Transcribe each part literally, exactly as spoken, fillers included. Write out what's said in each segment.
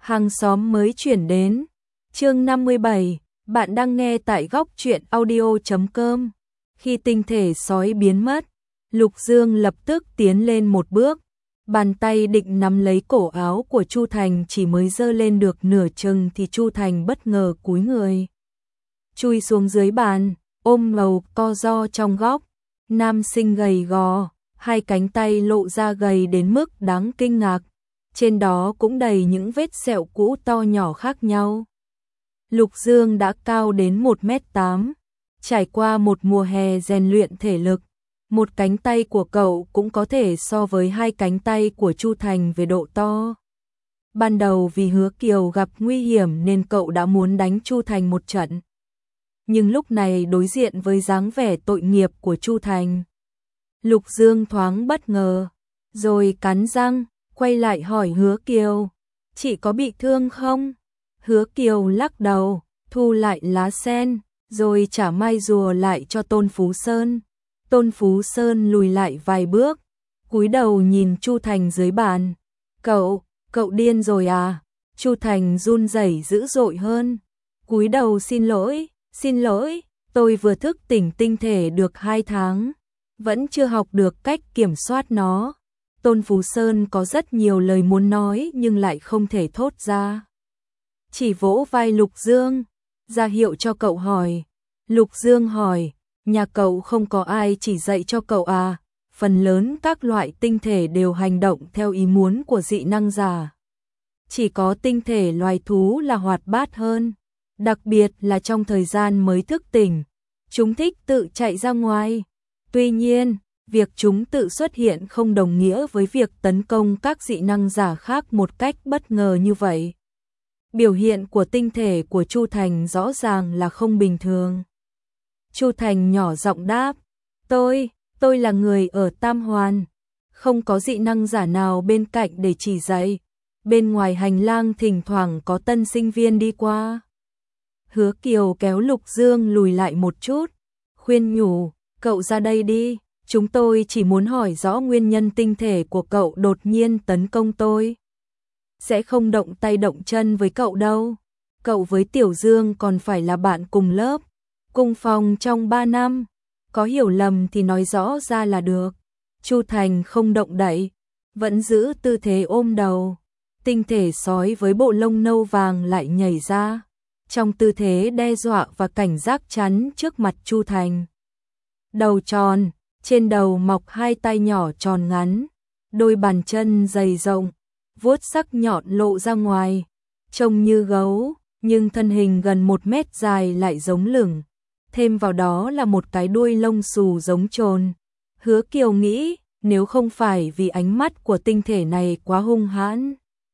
Hàng xóm mới chuyển đến. Chương năm mươi bảy, bạn đang nghe tại góc truyện audio chấm com. Khi tinh thể sói biến mất, Lục Dương lập tức tiến lên một bước, bàn tay định nắm lấy cổ áo của Chu Thành, chỉ mới giơ lên được nửa chừng thì Chu Thành bất ngờ cúi người, chui xuống dưới bàn, ôm ngầu co ro trong góc. Nam sinh gầy gò, hai cánh tay lộ ra gầy đến mức đáng kinh ngạc, trên đó cũng đầy những vết sẹo cũ to nhỏ khác nhau. Lục Dương đã cao đến một mét tám, trải qua một mùa hè rèn luyện thể lực, một cánh tay của cậu cũng có thể so với hai cánh tay của Chu Thành về độ to. Ban đầu vì Hứa Kiều gặp nguy hiểm nên cậu đã muốn đánh Chu Thành một trận. Nhưng lúc này đối diện với dáng vẻ tội nghiệp của Chu Thành, Lục Dương thoáng bất ngờ, rồi cắn răng, quay lại hỏi Hứa Kiều, chị có bị thương không? Hứa Kiều lắc đầu, thu lại lá sen, rồi trả mai rùa lại cho Tôn Phú Sơn. Tôn Phú Sơn lùi lại vài bước, cúi đầu nhìn Chu Thành dưới bàn. Cậu, cậu điên rồi à? Chu Thành run rẩy dữ dội hơn, cúi đầu xin lỗi, xin lỗi, tôi vừa thức tỉnh tinh thể được hai tháng, vẫn chưa học được cách kiểm soát nó. Tôn Phú Sơn có rất nhiều lời muốn nói nhưng lại không thể thốt ra. Chỉ vỗ vai Lục Dương, ra hiệu cho cậu hỏi. Lục Dương hỏi, nhà cậu không có ai chỉ dạy cho cậu à? Phần lớn các loại tinh thể đều hành động theo ý muốn của dị năng giả. Chỉ có tinh thể loài thú là hoạt bát hơn, đặc biệt là trong thời gian mới thức tỉnh, chúng thích tự chạy ra ngoài. Tuy nhiên, việc chúng tự xuất hiện không đồng nghĩa với việc tấn công các dị năng giả khác một cách bất ngờ như vậy. Biểu hiện của tinh thể của Chu Thành rõ ràng là không bình thường. Chu Thành nhỏ giọng đáp, tôi, tôi là người ở Tam Hoàn, không có dị năng giả nào bên cạnh để chỉ dạy. Bên ngoài hành lang thỉnh thoảng có tân sinh viên đi qua. Hứa Kiều kéo Lục Dương lùi lại một chút, khuyên nhủ, cậu ra đây đi, chúng tôi chỉ muốn hỏi rõ nguyên nhân tinh thể của cậu đột nhiên tấn công tôi. Sẽ không động tay động chân với cậu đâu, cậu với Tiểu Dương còn phải là bạn cùng lớp, cùng phòng trong ba năm, có hiểu lầm thì nói rõ ra là được. Chu Thành không động đậy, vẫn giữ tư thế ôm đầu. Tinh thể sói với bộ lông nâu vàng lại nhảy ra, trong tư thế đe dọa và cảnh giác chắn trước mặt Chu Thành. Đầu tròn, trên đầu mọc hai tay nhỏ tròn ngắn, đôi bàn chân dày rộng, vuốt sắc nhọn lộ ra ngoài, trông như gấu, nhưng thân hình gần một mét dài lại giống lửng, thêm vào đó là một cái đuôi lông xù giống trồn. Hứa Kiều nghĩ, nếu không phải vì ánh mắt của tinh thể này quá hung hãn,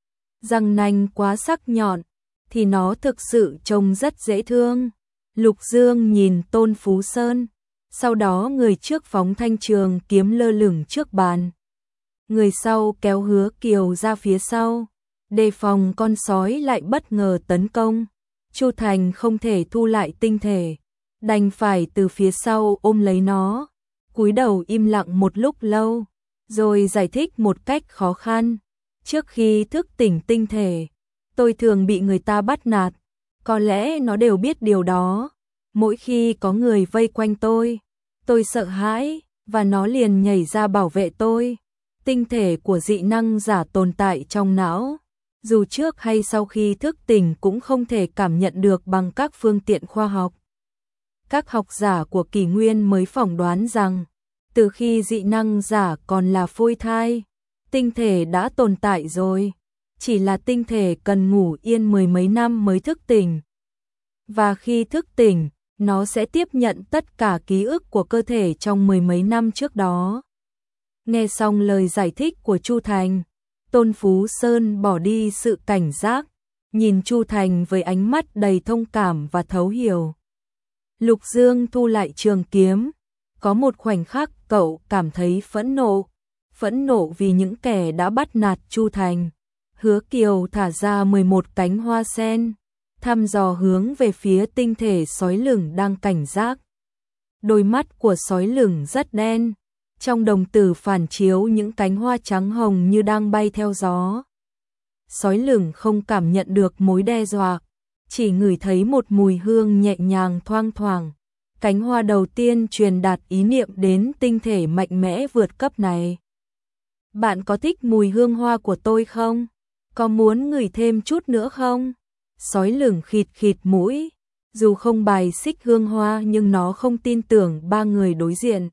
răng nanh quá sắc nhọn, thì nó thực sự trông rất dễ thương. Lục Dương nhìn Tôn Phú Sơn, sau đó người trước phóng thanh trường kiếm lơ lửng trước bàn, người sau kéo Hứa Kiều ra phía sau, đề phòng con sói lại bất ngờ tấn công. Chu Thành không thể thu lại tinh thể, đành phải từ phía sau ôm lấy nó, cúi đầu im lặng một lúc lâu, rồi giải thích một cách khó khăn. Trước khi thức tỉnh tinh thể, tôi thường bị người ta bắt nạt, có lẽ nó đều biết điều đó. Mỗi khi có người vây quanh tôi, tôi sợ hãi, và nó liền nhảy ra bảo vệ tôi. Tinh thể của dị năng giả tồn tại trong não, dù trước hay sau khi thức tỉnh cũng không thể cảm nhận được bằng các phương tiện khoa học. Các học giả của kỷ nguyên mới phỏng đoán rằng, từ khi dị năng giả còn là phôi thai, tinh thể đã tồn tại rồi, chỉ là tinh thể cần ngủ yên mười mấy năm mới thức tỉnh. Và khi thức tỉnh, nó sẽ tiếp nhận tất cả ký ức của cơ thể trong mười mấy năm trước đó. Nghe xong lời giải thích của Chu Thành, Tôn Phú Sơn bỏ đi sự cảnh giác, nhìn Chu Thành với ánh mắt đầy thông cảm và thấu hiểu. Lục Dương thu lại trường kiếm, có một khoảnh khắc cậu cảm thấy phẫn nộ, phẫn nộ vì những kẻ đã bắt nạt Chu Thành. Hứa Kiều thả ra mười một cánh hoa sen, thăm dò hướng về phía tinh thể sói lửng đang cảnh giác. Đôi mắt của sói lửng rất đen, trong đồng tử phản chiếu những cánh hoa trắng hồng như đang bay theo gió. Sói lửng không cảm nhận được mối đe dọa, chỉ ngửi thấy một mùi hương nhẹ nhàng thoang thoảng. Cánh hoa đầu tiên truyền đạt ý niệm đến tinh thể mạnh mẽ vượt cấp này. Bạn có thích mùi hương hoa của tôi không? Có muốn ngửi thêm chút nữa không? Sói lửng khịt khịt mũi, dù không bài xích hương hoa nhưng nó không tin tưởng ba người đối diện.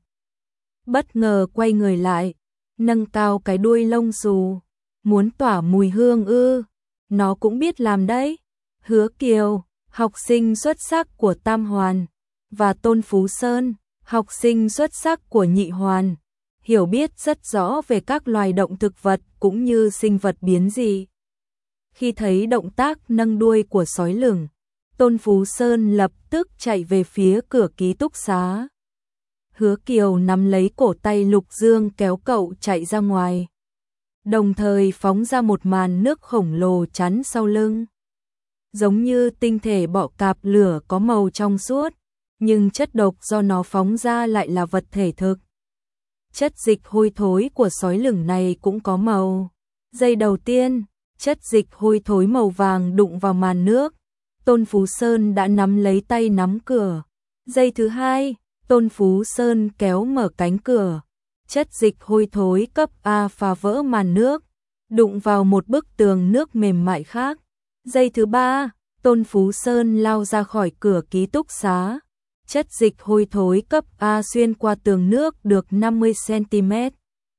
Bất ngờ quay người lại, nâng cao cái đuôi lông xù, muốn tỏa mùi hương ư? Nó cũng biết làm đấy. Hứa Kiều, học sinh xuất sắc của Tam Hoàn, và Tôn Phú Sơn, học sinh xuất sắc của Nhị Hoàn, hiểu biết rất rõ về các loài động thực vật cũng như sinh vật biến dị. Khi thấy động tác nâng đuôi của sói lửng, Tôn Phú Sơn lập tức chạy về phía cửa ký túc xá. Hứa Kiều nắm lấy cổ tay Lục Dương kéo cậu chạy ra ngoài, đồng thời phóng ra một màn nước khổng lồ chắn sau lưng. Giống như tinh thể bọ cạp lửa có màu trong suốt, nhưng chất độc do nó phóng ra lại là vật thể thực. Chất dịch hôi thối của sói lửng này cũng có màu. Giây đầu tiên, chất dịch hôi thối màu vàng đụng vào màn nước, Tôn Phú Sơn đã nắm lấy tay nắm cửa. Giây thứ hai, Tôn Phú Sơn kéo mở cánh cửa. Chất dịch hôi thối cấp A phá vỡ màn nước, đụng vào một bức tường nước mềm mại khác. Giây thứ ba, Tôn Phú Sơn lao ra khỏi cửa ký túc xá. Chất dịch hôi thối cấp A xuyên qua tường nước được năm mươi xăng-ti-mét.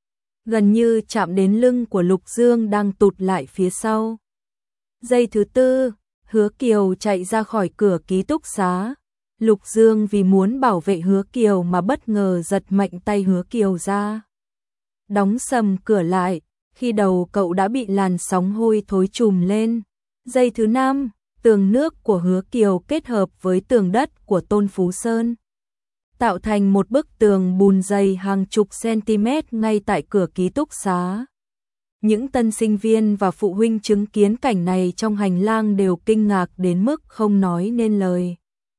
Gần như chạm đến lưng của Lục Dương đang tụt lại phía sau. Giây thứ tư, Hứa Kiều chạy ra khỏi cửa ký túc xá. Lục Dương vì muốn bảo vệ Hứa Kiều mà bất ngờ giật mạnh tay Hứa Kiều ra. Đóng sầm cửa lại, khi đầu cậu đã bị làn sóng hôi thối trùm lên. Giây thứ năm, tường nước của Hứa Kiều kết hợp với tường đất của Tôn Phú Sơn, tạo thành một bức tường bùn dày hàng chục cm ngay tại cửa ký túc xá. Những tân sinh viên và phụ huynh chứng kiến cảnh này trong hành lang đều kinh ngạc đến mức không nói nên lời.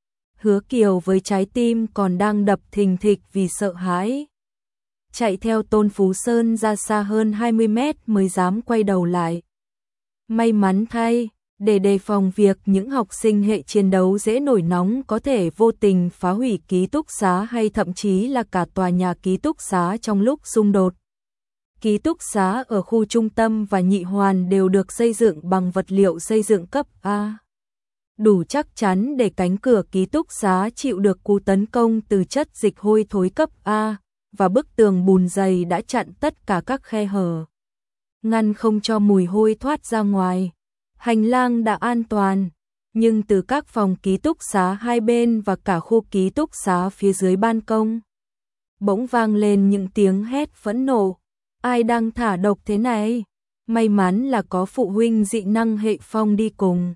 Hứa Kiều với trái tim còn đang đập thình thịch vì sợ hãi, chạy theo Tôn Phú Sơn ra xa hơn hai mươi mét mới dám quay đầu lại. May mắn thay, để đề phòng việc những học sinh hệ chiến đấu dễ nổi nóng có thể vô tình phá hủy ký túc xá hay thậm chí là cả tòa nhà ký túc xá trong lúc xung đột. Ký túc xá ở khu trung tâm và Nhị Hoàn đều được xây dựng bằng vật liệu xây dựng cấp A, đủ chắc chắn để cánh cửa ký túc xá chịu được cú tấn công từ chất dịch hôi thối cấp A, và bức tường bùn dày đã chặn tất cả các khe hở, ngăn không cho mùi hôi thoát ra ngoài. Hành lang đã an toàn, nhưng từ các phòng ký túc xá hai bên và cả khu ký túc xá phía dưới ban công, bỗng vang lên những tiếng hét phẫn nộ. Ai đang thả độc thế này? May mắn là có phụ huynh dị năng hệ phong đi cùng.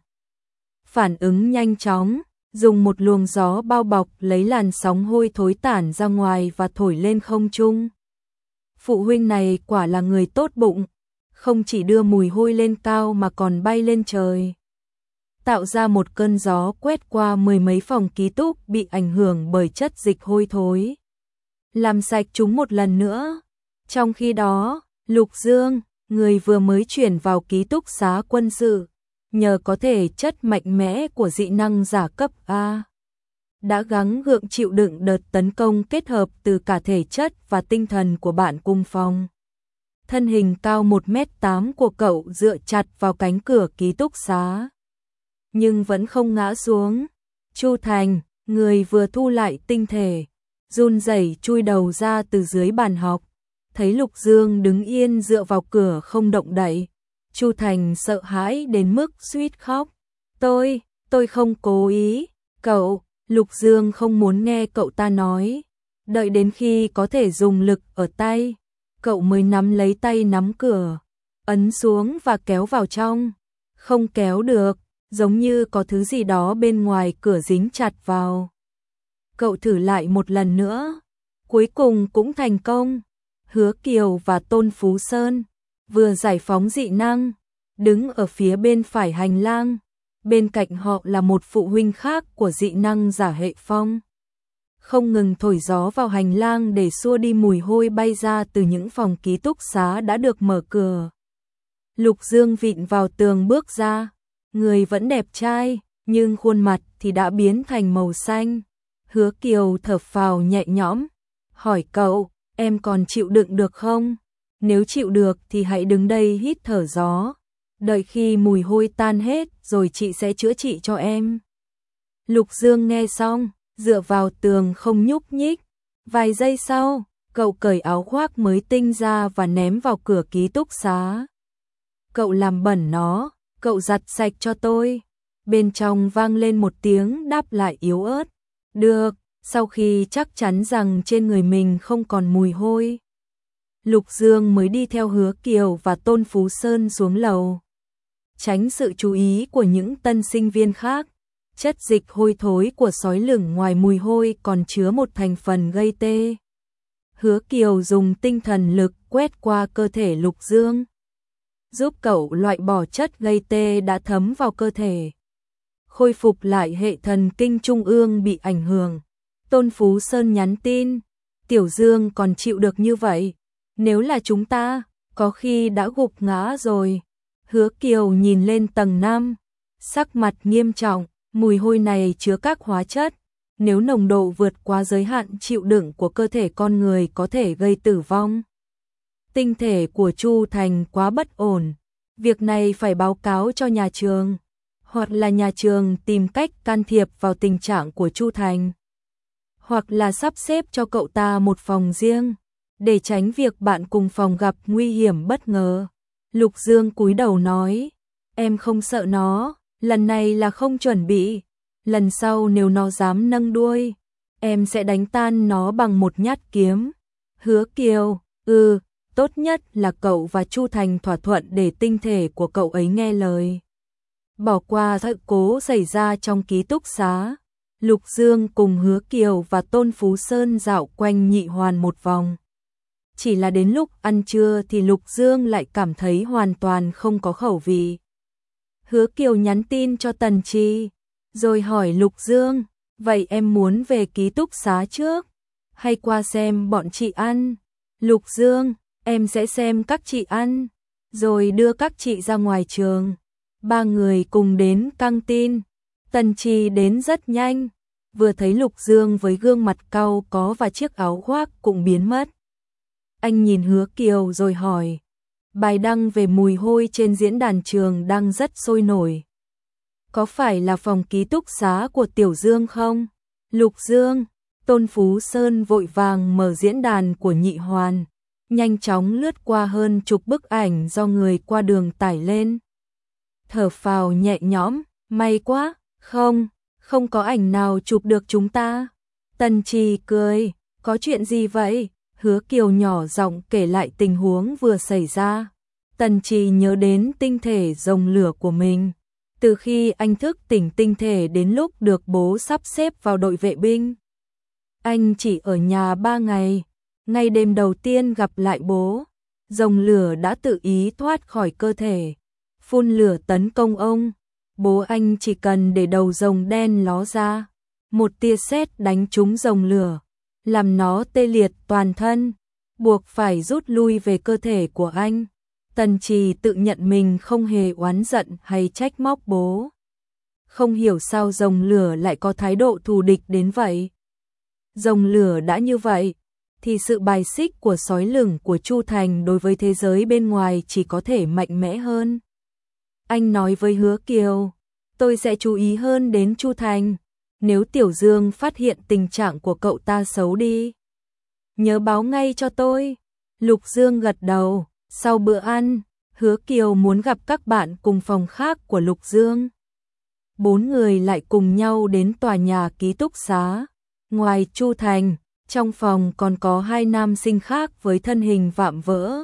Phản ứng nhanh chóng, dùng một luồng gió bao bọc lấy làn sóng hôi thối tản ra ngoài và thổi lên không trung. Phụ huynh này quả là người tốt bụng, không chỉ đưa mùi hôi lên cao mà còn bay lên trời, tạo ra một cơn gió quét qua mười mấy phòng ký túc bị ảnh hưởng bởi chất dịch hôi thối, làm sạch chúng một lần nữa. Trong khi đó, Lục Dương, người vừa mới chuyển vào ký túc xá quân sự, nhờ có thể chất mạnh mẽ của dị năng giả cấp A, đã gắng gượng chịu đựng đợt tấn công kết hợp từ cả thể chất và tinh thần của bạn cùng phòng. Thân hình cao một mét tám của cậu dựa chặt vào cánh cửa ký túc xá, nhưng vẫn không ngã xuống. Chu Thành, người vừa thu lại tinh thể, run rẩy chui đầu ra từ dưới bàn học, thấy Lục Dương đứng yên dựa vào cửa không động đậy. Chu Thành sợ hãi đến mức suýt khóc. Tôi, tôi không cố ý. Cậu, Lục Dương không muốn nghe cậu ta nói. Đợi đến khi có thể dùng lực ở tay, cậu mới nắm lấy tay nắm cửa, ấn xuống và kéo vào trong. Không kéo được, giống như có thứ gì đó bên ngoài cửa dính chặt vào. Cậu thử lại một lần nữa, cuối cùng cũng thành công. Hứa Kiều và Tôn Phú Sơn vừa giải phóng dị năng, đứng ở phía bên phải hành lang. Bên cạnh họ là một phụ huynh khác của dị năng giả hệ phong, không ngừng thổi gió vào hành lang để xua đi mùi hôi bay ra từ những phòng ký túc xá đã được mở cửa. Lục Dương vịn vào tường bước ra, người vẫn đẹp trai, nhưng khuôn mặt thì đã biến thành màu xanh. Hứa Kiều thở phào nhẹ nhõm, hỏi cậu, em còn chịu đựng được không? Nếu chịu được thì hãy đứng đây hít thở gió, đợi khi mùi hôi tan hết rồi chị sẽ chữa trị cho em. Lục Dương nghe xong, dựa vào tường không nhúc nhích. Vài giây sau, cậu cởi áo khoác mới tinh ra và ném vào cửa ký túc xá. Cậu làm bẩn nó, cậu giặt sạch cho tôi. Bên trong vang lên một tiếng đáp lại yếu ớt. Được, sau khi chắc chắn rằng trên người mình không còn mùi hôi. Lục Dương mới đi theo Hứa Kiều và Tôn Phú Sơn xuống lầu. Tránh sự chú ý của những tân sinh viên khác, chất dịch hôi thối của sói lửng ngoài mùi hôi còn chứa một thành phần gây tê. Hứa Kiều dùng tinh thần lực quét qua cơ thể Lục Dương, giúp cậu loại bỏ chất gây tê đã thấm vào cơ thể, khôi phục lại hệ thần kinh trung ương bị ảnh hưởng. Tôn Phú Sơn nhắn tin, Tiểu Dương còn chịu được như vậy, nếu là chúng ta, có khi đã gục ngã rồi. Hứa Kiều nhìn lên tầng năm, sắc mặt nghiêm trọng, mùi hôi này chứa các hóa chất, nếu nồng độ vượt quá giới hạn chịu đựng của cơ thể con người có thể gây tử vong. Tinh thể của Chu Thành quá bất ổn, việc này phải báo cáo cho nhà trường, hoặc là nhà trường tìm cách can thiệp vào tình trạng của Chu Thành, hoặc là sắp xếp cho cậu ta một phòng riêng, để tránh việc bạn cùng phòng gặp nguy hiểm bất ngờ. Lục Dương cúi đầu nói, em không sợ nó, lần này là không chuẩn bị, lần sau nếu nó dám nâng đuôi, em sẽ đánh tan nó bằng một nhát kiếm. Hứa Kiều, ừ, tốt nhất là cậu và Chu Thành thỏa thuận để tinh thể của cậu ấy nghe lời. Bỏ qua sự cố xảy ra trong ký túc xá, Lục Dương cùng Hứa Kiều và Tôn Phú Sơn dạo quanh Nhị Hoàn một vòng. Chỉ là đến lúc ăn trưa thì Lục Dương lại cảm thấy hoàn toàn không có khẩu vị. Hứa Kiều nhắn tin cho Tần Chi, rồi hỏi Lục Dương, vậy em muốn về ký túc xá trước, hay qua xem bọn chị ăn? Lục Dương, em sẽ xem các chị ăn, rồi đưa các chị ra ngoài trường. Ba người cùng đến căng tin. Tần Chi đến rất nhanh, vừa thấy Lục Dương với gương mặt cau có và chiếc áo khoác cũng biến mất. Anh nhìn Hứa Kiều rồi hỏi, bài đăng về mùi hôi trên diễn đàn trường đang rất sôi nổi. Có phải là phòng ký túc xá của Tiểu Dương không? Lục Dương, Tôn Phú Sơn vội vàng mở diễn đàn của Nhị Hoàn, nhanh chóng lướt qua hơn chục bức ảnh do người qua đường tải lên. Thở phào nhẹ nhõm, may quá, không, không có ảnh nào chụp được chúng ta. Tần Trì cười, có chuyện gì vậy? Hứa Kiều nhỏ giọng kể lại tình huống vừa xảy ra. Tần Trì nhớ đến tinh thể rồng lửa của mình. Từ khi anh thức tỉnh tinh thể đến lúc được bố sắp xếp vào đội vệ binh, anh chỉ ở nhà ba ngày. Ngay đêm đầu tiên gặp lại bố, rồng lửa đã tự ý thoát khỏi cơ thể, phun lửa tấn công ông. Bố anh chỉ cần để đầu rồng đen ló ra, một tia sét đánh trúng rồng lửa, làm nó tê liệt toàn thân, buộc phải rút lui về cơ thể của anh. Tần Trì tự nhận mình không hề oán giận hay trách móc bố. Không hiểu sao rồng lửa lại có thái độ thù địch đến vậy. Rồng lửa đã như vậy, thì sự bài xích của sói lửng của Chu Thành đối với thế giới bên ngoài chỉ có thể mạnh mẽ hơn. Anh nói với Hứa Kiều, tôi sẽ chú ý hơn đến Chu Thành, nếu Tiểu Dương phát hiện tình trạng của cậu ta xấu đi, nhớ báo ngay cho tôi. Lục Dương gật đầu. Sau bữa ăn, Hứa Kiều muốn gặp các bạn cùng phòng khác của Lục Dương. Bốn người lại cùng nhau đến tòa nhà ký túc xá. Ngoài Chu Thành, trong phòng còn có hai nam sinh khác với thân hình vạm vỡ.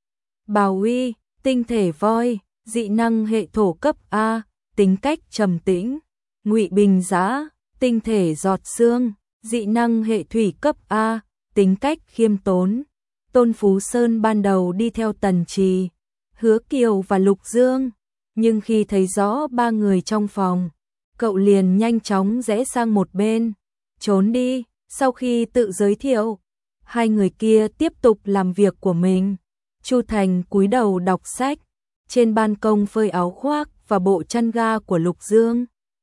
Bào Uy, tinh thể voi, dị năng hệ thổ cấp A, tính cách trầm tĩnh. Ngụy Bình Giã, tinh thể giọt sương, dị năng hệ thủy cấp A, tính cách khiêm tốn. Tôn Phú Sơn ban đầu đi theo Tần Trì, Hứa Kiều và Lục Dương, nhưng khi thấy rõ ba người trong phòng, cậu liền nhanh chóng rẽ sang một bên, trốn đi. Sau khi tự giới thiệu, hai người kia tiếp tục làm việc của mình. Chu Thành cúi đầu đọc sách, trên ban công phơi áo khoác và bộ chăn ga của Lục Dương.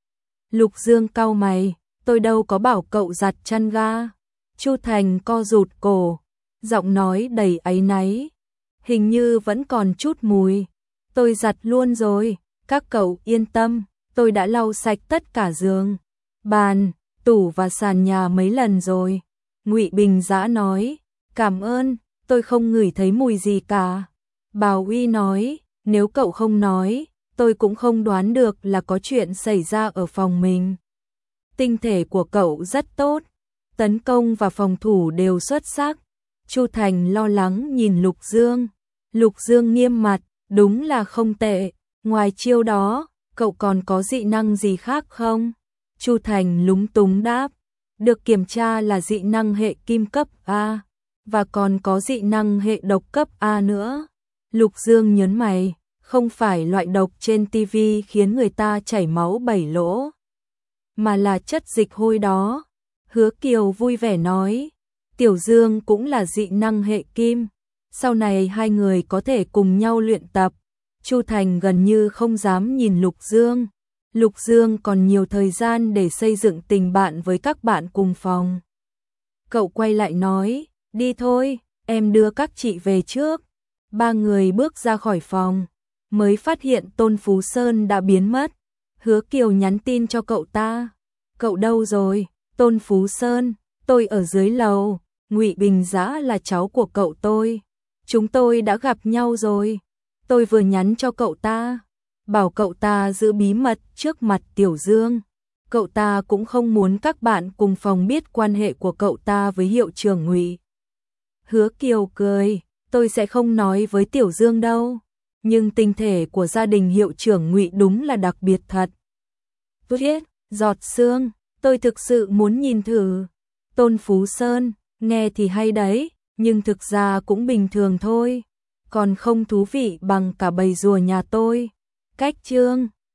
Lục Dương cau mày, tôi đâu có bảo cậu giặt chăn ga. Chu Thành co rụt cổ, giọng nói đầy áy náy. Hình như vẫn còn chút mùi. Tôi giặt luôn rồi, các cậu yên tâm, tôi đã lau sạch tất cả giường, bàn, tủ và sàn nhà mấy lần rồi. Ngụy Bình Dã nói, cảm ơn, tôi không ngửi thấy mùi gì cả. Bào Uy nói, nếu cậu không nói, tôi cũng không đoán được là có chuyện xảy ra ở phòng mình. Tinh thể của cậu rất tốt, tấn công và phòng thủ đều xuất sắc. Chu Thành lo lắng nhìn Lục Dương. Lục Dương nghiêm mặt, đúng là không tệ, ngoài chiêu đó, cậu còn có dị năng gì khác không? Chu Thành lúng túng đáp, được kiểm tra là dị năng hệ kim cấp A, và còn có dị năng hệ độc cấp A nữa. Lục Dương nhớn mày, không phải loại độc trên tivi khiến người ta chảy máu bảy lỗ, mà là chất dịch hôi đó. Hứa Kiều vui vẻ nói, Tiểu Dương cũng là dị năng hệ kim, sau này hai người có thể cùng nhau luyện tập. Chu Thành gần như không dám nhìn Lục Dương. Lục Dương còn nhiều thời gian để xây dựng tình bạn với các bạn cùng phòng. Cậu quay lại nói, đi thôi, em đưa các chị về trước. Ba người bước ra khỏi phòng, mới phát hiện Tôn Phú Sơn đã biến mất. Hứa Kiều nhắn tin cho cậu ta, cậu đâu rồi? Tôn Phú Sơn, tôi ở dưới lầu. Ngụy Bình Dã là cháu của cậu tôi, chúng tôi đã gặp nhau rồi. Tôi vừa nhắn cho cậu ta, bảo cậu ta giữ bí mật trước mặt Tiểu Dương. Cậu ta cũng không muốn các bạn cùng phòng biết quan hệ của cậu ta với hiệu trưởng Ngụy. Hứa Kiều cười, tôi sẽ không nói với Tiểu Dương đâu, nhưng tinh thể của gia đình hiệu trưởng Ngụy đúng là đặc biệt thật. Viết, giọt sương, tôi thực sự muốn nhìn thử. Tôn Phú Sơn, nghe thì hay đấy, nhưng thực ra cũng bình thường thôi, còn không thú vị bằng cả bầy rùa nhà tôi. Cách chương